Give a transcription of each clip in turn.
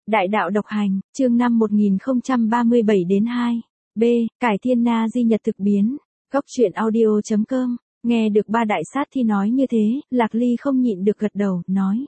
Đại đạo độc hành, chương 5 1037 đến 2. B. Cải thiên na di nhật thực biến. Góc truyện audio.com. Nghe được ba đại sát thi nói như thế, Lạc Ly không nhịn được gật đầu, nói.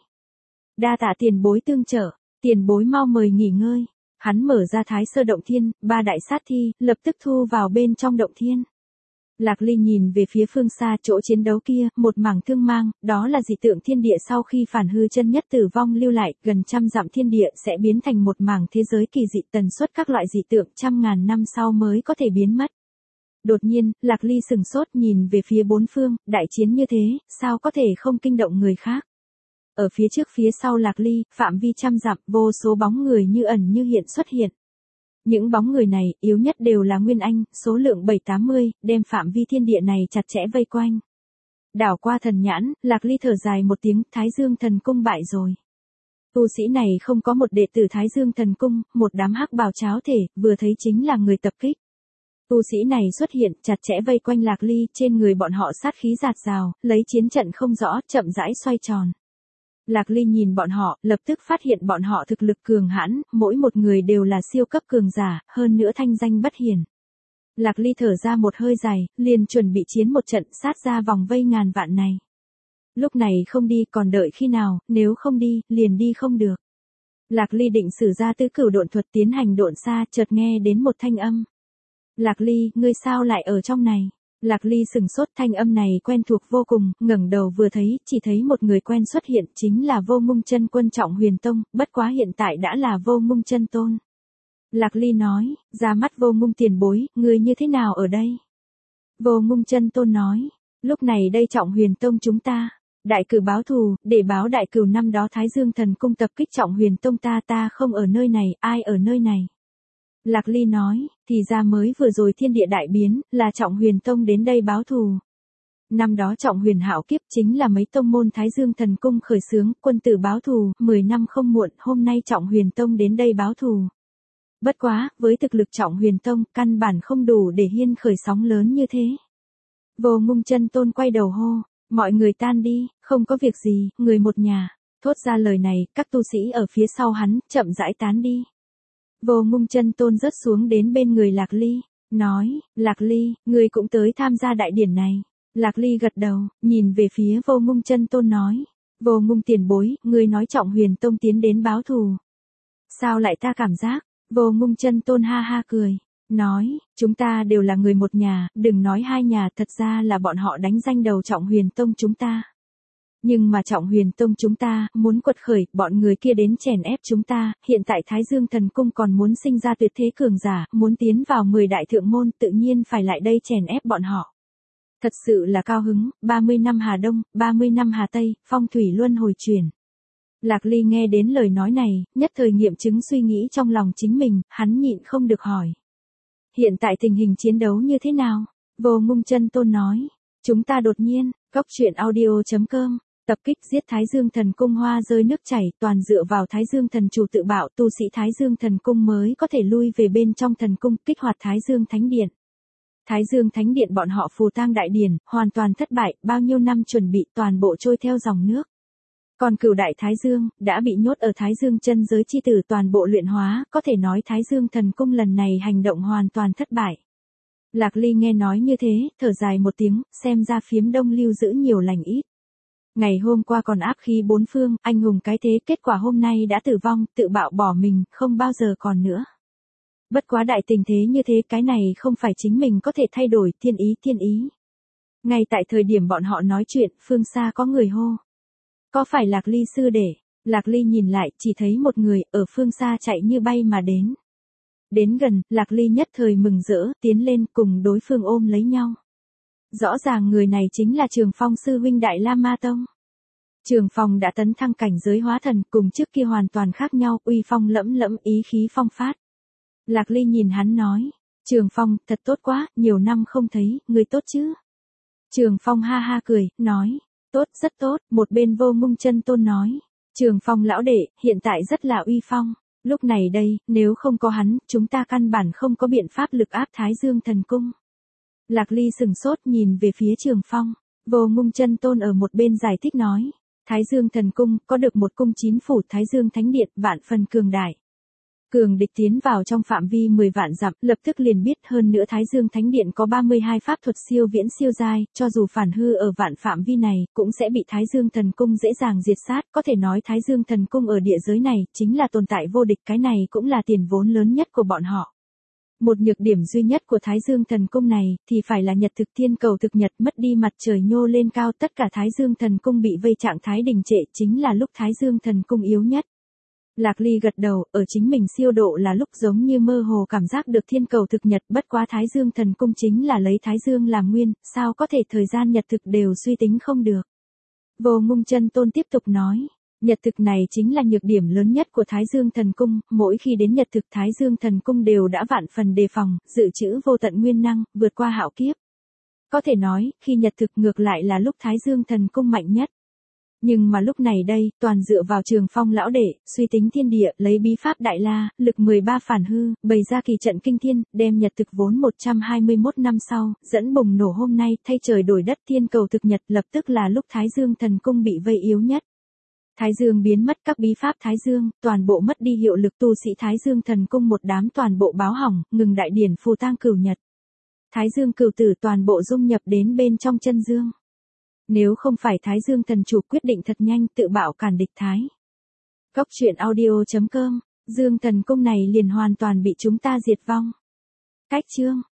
Đa tạ tiền bối tương trợ, tiền bối mau mời nghỉ ngơi. Hắn mở ra Thái Sơ Động Thiên, ba đại sát thi, lập tức thu vào bên trong động thiên. Lạc Ly nhìn về phía phương xa chỗ chiến đấu kia, một mảng thương mang, đó là dị tượng thiên địa sau khi phản hư chân nhất tử vong lưu lại, gần trăm dặm thiên địa sẽ biến thành một mảng thế giới kỳ dị, tần suất các loại dị tượng trăm ngàn năm sau mới có thể biến mất. Đột nhiên, Lạc Ly sừng sốt nhìn về phía bốn phương, đại chiến như thế, sao có thể không kinh động người khác. Ở phía trước phía sau Lạc Ly, phạm vi trăm dặm, vô số bóng người như ẩn như hiện xuất hiện. Những bóng người này, yếu nhất đều là Nguyên Anh, số lượng 7-80, đem phạm vi thiên địa này chặt chẽ vây quanh. Đảo qua thần nhãn, Lạc Ly thở dài một tiếng, Thái Dương Thần Cung bại rồi. Tu sĩ này không có một đệ tử Thái Dương Thần Cung, một đám hắc bào cháo thể, vừa thấy chính là người tập kích. Tu sĩ này xuất hiện, chặt chẽ vây quanh Lạc Ly, trên người bọn họ sát khí rạt rào, lấy chiến trận không rõ, chậm rãi xoay tròn. Lạc Ly nhìn bọn họ, lập tức phát hiện bọn họ thực lực cường hãn, mỗi một người đều là siêu cấp cường giả, hơn nữa thanh danh bất hiển. Lạc Ly thở ra một hơi dài, liền chuẩn bị chiến một trận sát ra vòng vây ngàn vạn này. Lúc này không đi còn đợi khi nào, nếu không đi, liền đi không được. Lạc Ly định sử ra tứ cửu độn thuật tiến hành độn xa, chợt nghe đến một thanh âm. Lạc Ly, ngươi sao lại ở trong này? Lạc Ly sừng sốt, thanh âm này quen thuộc vô cùng, ngẩng đầu vừa thấy, chỉ thấy một người quen xuất hiện, chính là Vô Ngung Chân Quân Trọng Huyền Tông, bất quá hiện tại đã là Vô Ngung Chân Tôn. Lạc Ly nói, ra mắt Vô Ngung tiền bối, người như thế nào ở đây? Vô Ngung Chân Tôn nói, lúc này đây Trọng Huyền Tông chúng ta, đại cửu báo thù, để báo đại cửu năm đó Thái Dương Thần Cung tập kích Trọng Huyền Tông ta không ở nơi này, ai ở nơi này? Lạc Ly nói, thì ra mới vừa rồi thiên địa đại biến, là Trọng Huyền Tông đến đây báo thù. Năm đó Trọng Huyền hạo kiếp chính là mấy tông môn Thái Dương Thần Cung khởi xướng, quân tử báo thù, 10 năm không muộn, hôm nay Trọng Huyền Tông đến đây báo thù. Bất quá, với thực lực Trọng Huyền Tông, căn bản không đủ để hiên khởi sóng lớn như thế. Vô Ngung Chân Tôn quay đầu hô, mọi người tan đi, không có việc gì, người một nhà. Thốt ra lời này, các tu sĩ ở phía sau hắn, chậm rãi tán đi. Vô Ngung Chân Tôn rớt xuống đến bên người Lạc Ly, nói, Lạc Ly, ngươi cũng tới tham gia đại điển này. Lạc Ly gật đầu, nhìn về phía Vô Ngung Chân Tôn nói, Vô Ngung tiền bối, ngươi nói Trọng Huyền Tông tiến đến báo thù. Sao lại ta cảm giác? Vô Ngung Chân Tôn ha ha cười, nói, chúng ta đều là người một nhà, đừng nói hai nhà, thật ra là bọn họ đánh danh đầu Trọng Huyền Tông chúng ta. Nhưng mà Trọng Huyền Tông chúng ta, muốn quật khởi, bọn người kia đến chèn ép chúng ta, hiện tại Thái Dương Thần Cung còn muốn sinh ra tuyệt thế cường giả, muốn tiến vào 10 đại thượng môn, tự nhiên phải lại đây chèn ép bọn họ. Thật sự là cao hứng, 30 năm Hà Đông, 30 năm Hà Tây, phong thủy luân hồi chuyển. Lạc Ly nghe đến lời nói này, nhất thời nghiệm chứng suy nghĩ trong lòng chính mình, hắn nhịn không được hỏi. Hiện tại tình hình chiến đấu như thế nào? Vô Ngung Chân Tôn nói, chúng ta đột nhiên, góc truyện audio.com. Tập kích giết Thái Dương Thần Cung hoa rơi nước chảy, toàn dựa vào Thái Dương Thần chủ tự bạo, tu sĩ Thái Dương Thần Cung mới có thể lui về bên trong thần cung, kích hoạt Thái Dương Thánh Điện. Thái Dương Thánh Điện bọn họ phù tang đại điển, hoàn toàn thất bại, bao nhiêu năm chuẩn bị toàn bộ trôi theo dòng nước. Còn cửu đại Thái Dương, đã bị nhốt ở Thái Dương chân giới chi tử toàn bộ luyện hóa, có thể nói Thái Dương Thần Cung lần này hành động hoàn toàn thất bại. Lạc Ly nghe nói như thế, thở dài một tiếng, xem ra phiếm Đông lưu giữ nhiều lành ít. Ngày hôm qua còn áp khí bốn phương, anh hùng cái thế, kết quả hôm nay đã tử vong, tự bạo bỏ mình, không bao giờ còn nữa. Bất quá đại tình thế như thế, cái này không phải chính mình có thể thay đổi, thiên ý. Ngay tại thời điểm bọn họ nói chuyện, phương xa có người hô. Có phải Lạc Ly sư đệ? Lạc Ly nhìn lại, chỉ thấy một người, ở phương xa chạy như bay mà đến. Đến gần, Lạc Ly nhất thời mừng rỡ, tiến lên cùng đối phương ôm lấy nhau. Rõ ràng người này chính là Trường Phong sư huynh Đại La Ma Tông. Trường Phong đã tấn thăng cảnh giới hóa thần, cùng trước kia hoàn toàn khác nhau, uy phong lẫm lẫm, ý khí phong phát. Lạc Ly nhìn hắn nói, Trường Phong, thật tốt quá, nhiều năm không thấy, người tốt chứ? Trường Phong ha ha cười, nói, tốt, rất tốt, một bên Vô Ngung Chân Tôn nói, Trường Phong lão đệ, hiện tại rất là uy phong, lúc này đây, nếu không có hắn, chúng ta căn bản không có biện pháp lực áp Thái Dương Thần Cung. Lạc Ly sừng sốt nhìn về phía Trường Phong, Vô Ngung Chân Tôn ở một bên giải thích nói, Thái Dương Thần Cung có được một cung 9 phủ Thái Dương Thánh Điện, vạn phần cường đại. Cường địch tiến vào trong phạm vi 10 vạn dặm, lập tức liền biết hơn nữa Thái Dương Thánh Điện có 32 pháp thuật siêu viễn siêu giai, cho dù phản hư ở vạn phạm vi này, cũng sẽ bị Thái Dương Thần Cung dễ dàng diệt sát, có thể nói Thái Dương Thần Cung ở địa giới này, chính là tồn tại vô địch, cái này cũng là tiền vốn lớn nhất của bọn họ. Một nhược điểm duy nhất của Thái Dương Thần Cung này, thì phải là nhật thực thiên cầu thực nhật mất đi mặt trời nhô lên cao, tất cả Thái Dương Thần Cung bị vây trạng thái đình trệ, chính là lúc Thái Dương Thần Cung yếu nhất. Lạc Ly gật đầu, ở chính mình siêu độ là lúc giống như mơ hồ cảm giác được thiên cầu thực nhật, bất quá Thái Dương Thần Cung chính là lấy Thái Dương làm nguyên, sao có thể thời gian nhật thực đều suy tính không được. Vô Ngung Chân Tôn tiếp tục nói, nhật thực này chính là nhược điểm lớn nhất của Thái Dương Thần Cung, mỗi khi đến nhật thực Thái Dương Thần Cung đều đã vạn phần đề phòng, dự trữ vô tận nguyên năng, vượt qua hạo kiếp. Có thể nói, khi nhật thực ngược lại là lúc Thái Dương Thần Cung mạnh nhất. Nhưng mà lúc này đây, toàn dựa vào Trường Phong lão đệ, suy tính thiên địa, lấy bí pháp đại la, lực 13 phản hư, bày ra kỳ trận kinh thiên, đem nhật thực vốn 121 năm sau, dẫn bùng nổ hôm nay, thay trời đổi đất thiên cầu thực nhật, lập tức là lúc Thái Dương Thần Cung bị vây yếu nhất. Thái Dương biến mất, các bí pháp Thái Dương, toàn bộ mất đi hiệu lực, tu sĩ Thái Dương Thần Cung một đám toàn bộ báo hỏng, ngừng đại điển phù tang cửu nhật. Thái Dương cửu tử toàn bộ dung nhập đến bên trong chân dương. Nếu không phải Thái Dương thần chủ quyết định thật nhanh tự bạo cản địch Thái. Góc truyện audio.com, Dương Thần Cung này liền hoàn toàn bị chúng ta diệt vong. Cách chương